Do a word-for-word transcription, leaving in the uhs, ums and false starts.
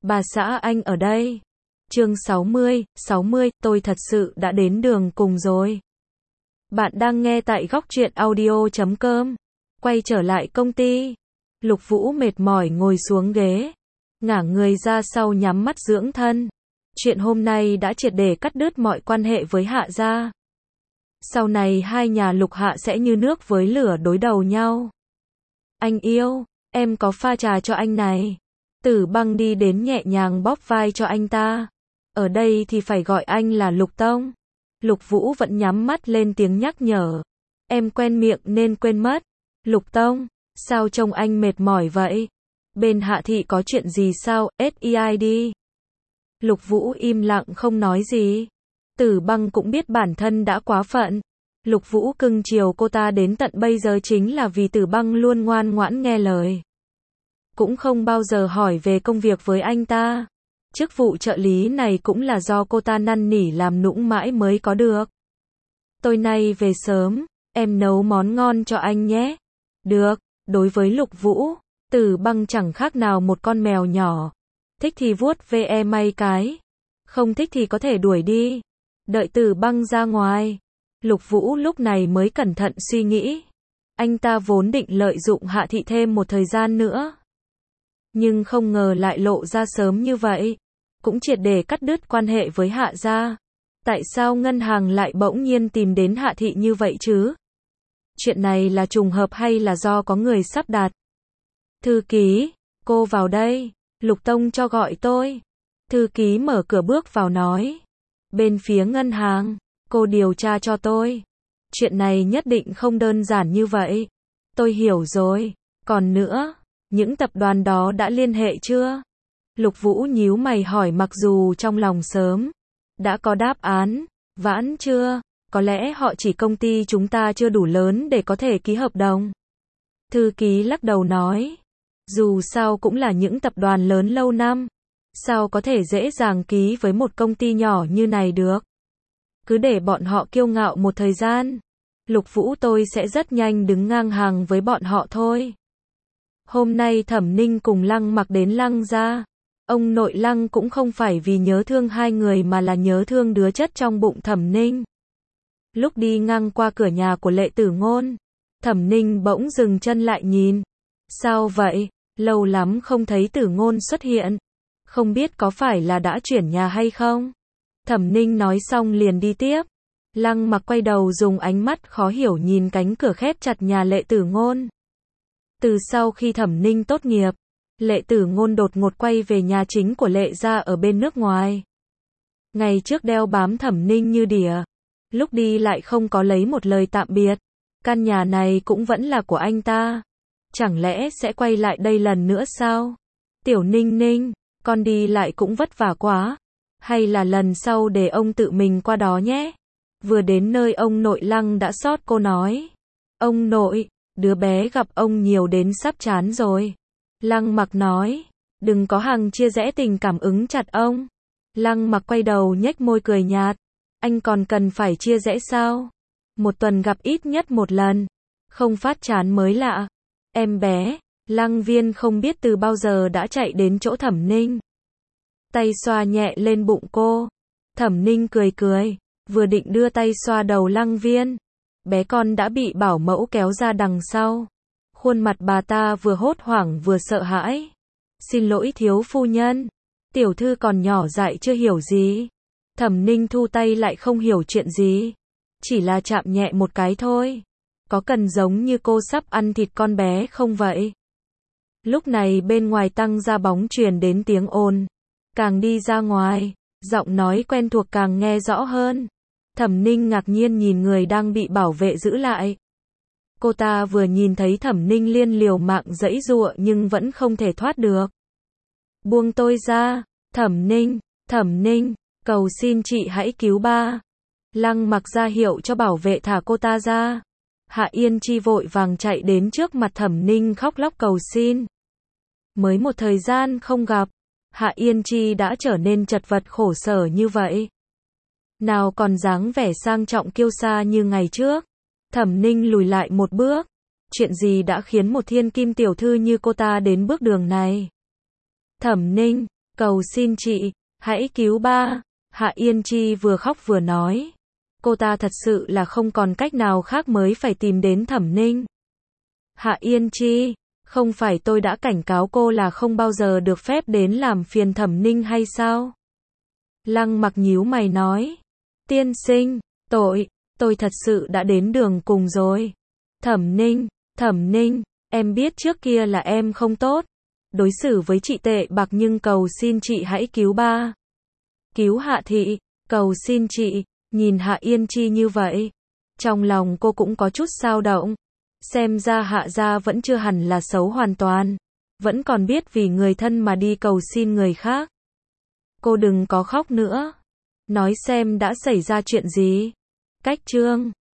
Bà xã anh ở đây. Chương sáu mươi, sáu mươi, tôi thật sự đã đến đường cùng rồi. Bạn đang nghe tại góc truyện audio chấm com. Quay trở lại công ty. Lục Vũ mệt mỏi ngồi xuống ghế. Ngả người ra sau nhắm mắt dưỡng thân. Chuyện hôm nay đã triệt để cắt đứt mọi quan hệ với Hạ gia. Sau này hai nhà Lục Hạ sẽ như nước với lửa đối đầu nhau. Anh yêu, em có pha trà cho anh này. Tử Băng đi đến nhẹ nhàng bóp vai cho anh ta. Ở đây thì phải gọi anh là Lục Tông. Lục Vũ vẫn nhắm mắt lên tiếng nhắc nhở. Em quen miệng nên quên mất. Lục Tông, sao trông anh mệt mỏi vậy? Bên Hạ thị có chuyện gì sao? ét i đê. Lục Vũ im lặng không nói gì. Tử Băng cũng biết bản thân đã quá phận. Lục Vũ cưng chiều cô ta đến tận bây giờ chính là vì Tử Băng luôn ngoan ngoãn nghe lời. Cũng không bao giờ hỏi về công việc với anh ta. Chức vụ trợ lý này cũng là do cô ta năn nỉ làm nũng mãi mới có được. Tôi nay về sớm, em nấu món ngon cho anh nhé. Được, đối với Lục Vũ, Tử Băng chẳng khác nào một con mèo nhỏ. Thích thì vuốt ve may cái. Không thích thì có thể đuổi đi. Đợi Tử Băng ra ngoài. Lục Vũ lúc này mới cẩn thận suy nghĩ. Anh ta vốn định lợi dụng Hạ thị thêm một thời gian nữa. Nhưng không ngờ lại lộ ra sớm như vậy. Cũng triệt để cắt đứt quan hệ với Hạ gia. Tại sao ngân hàng lại bỗng nhiên tìm đến Hạ thị như vậy chứ? Chuyện này là trùng hợp hay là do có người sắp đặt? Thư ký, cô vào đây. Lục Tông cho gọi tôi. Thư ký mở cửa bước vào nói. Bên phía ngân hàng, cô điều tra cho tôi. Chuyện này nhất định không đơn giản như vậy. Tôi hiểu rồi. Còn nữa, những tập đoàn đó đã liên hệ chưa? Lục Vũ nhíu mày hỏi mặc dù trong lòng sớm đã có đáp án. Vãn chưa? Có lẽ họ chỉ công ty chúng ta chưa đủ lớn để có thể ký hợp đồng. Thư ký lắc đầu nói. Dù sao cũng là những tập đoàn lớn lâu năm. Sao có thể dễ dàng ký với một công ty nhỏ như này được? Cứ để bọn họ kiêu ngạo một thời gian. Lục Vũ tôi sẽ rất nhanh đứng ngang hàng với bọn họ thôi. Hôm nay Thẩm Ninh cùng Lăng Mặc đến Lăng gia. Ông nội Lăng cũng không phải vì nhớ thương hai người mà là nhớ thương đứa chất trong bụng Thẩm Ninh. Lúc đi ngang qua cửa nhà của Lệ Tử Ngôn, Thẩm Ninh bỗng dừng chân lại nhìn. Sao vậy? Lâu lắm không thấy Tử Ngôn xuất hiện. Không biết có phải là đã chuyển nhà hay không? Thẩm Ninh nói xong liền đi tiếp. Lăng Mặc quay đầu dùng ánh mắt khó hiểu nhìn cánh cửa khép chặt nhà Lệ Tử Ngôn. Từ sau khi Thẩm Ninh tốt nghiệp, Lệ Tử Ngôn đột ngột quay về nhà chính của Lệ gia ở bên nước ngoài. Ngày trước đeo bám Thẩm Ninh như đỉa. Lúc đi lại không có lấy một lời tạm biệt. Căn nhà này cũng vẫn là của anh ta. Chẳng lẽ sẽ quay lại đây lần nữa sao? Tiểu Ninh Ninh, con đi lại cũng vất vả quá. Hay là lần sau để ông tự mình qua đó nhé. Vừa đến nơi ông nội Lăng đã xót cô nói. Ông nội, đứa bé gặp ông nhiều đến sắp chán rồi. Lăng Mặc nói. Đừng có hằng chia rẽ tình cảm ứng chặt ông. Lăng Mặc quay đầu nhếch môi cười nhạt. Anh còn cần phải chia rẽ sao? Một tuần gặp ít nhất một lần. Không phát chán mới lạ. Em bé, Lăng Viên không biết từ bao giờ đã chạy đến chỗ Thẩm Ninh. Tay xoa nhẹ lên bụng cô. Thẩm Ninh cười cười, vừa định đưa tay xoa đầu Lăng Viên. Bé con đã bị bảo mẫu kéo ra đằng sau. Khuôn mặt bà ta vừa hốt hoảng vừa sợ hãi. Xin lỗi thiếu phu nhân. Tiểu thư còn nhỏ dại chưa hiểu gì. Thẩm Ninh thu tay lại không hiểu chuyện gì. Chỉ là chạm nhẹ một cái thôi. Có cần giống như cô sắp ăn thịt con bé không vậy? Lúc này bên ngoài tăng ra bóng truyền đến tiếng ồn. Càng đi ra ngoài, giọng nói quen thuộc càng nghe rõ hơn. Thẩm Ninh ngạc nhiên nhìn người đang bị bảo vệ giữ lại. Cô ta vừa nhìn thấy Thẩm Ninh liên liều mạng giãy giụa nhưng vẫn không thể thoát được. Buông tôi ra, Thẩm Ninh, Thẩm Ninh, cầu xin chị hãy cứu ba. Lăng Mặc ra hiệu cho bảo vệ thả cô ta ra. Hạ Yên Chi vội vàng chạy đến trước mặt Thẩm Ninh khóc lóc cầu xin. Mới một thời gian không gặp, Hạ Yên Chi đã trở nên chật vật khổ sở như vậy. Nào còn dáng vẻ sang trọng kiêu sa như ngày trước. Thẩm Ninh lùi lại một bước. Chuyện gì đã khiến một thiên kim tiểu thư như cô ta đến bước đường này? Thẩm Ninh, Cầu xin chị, hãy cứu ba. Hạ Yên Chi vừa khóc vừa nói. Cô ta thật sự là không còn cách nào khác mới phải tìm đến Thẩm Ninh. Hạ Yên Chi, không phải tôi đã cảnh cáo cô là không bao giờ được phép đến làm phiền Thẩm Ninh hay sao? Lăng Mặc nhíu mày nói. Tiên sinh, tội, tôi thật sự đã đến đường cùng rồi. Thẩm Ninh, Thẩm Ninh, em biết trước kia là em không tốt, đối xử với chị tệ bạc, nhưng cầu xin chị hãy cứu ba. Cứu Hạ thị, cầu xin chị. Nhìn Hạ Yên Chi như vậy, trong lòng cô cũng có chút dao động. Xem ra Hạ gia vẫn chưa hẳn là xấu hoàn toàn, vẫn còn biết vì người thân mà đi cầu xin người khác. Cô đừng có khóc nữa. Nói xem đã xảy ra chuyện gì. Cách chương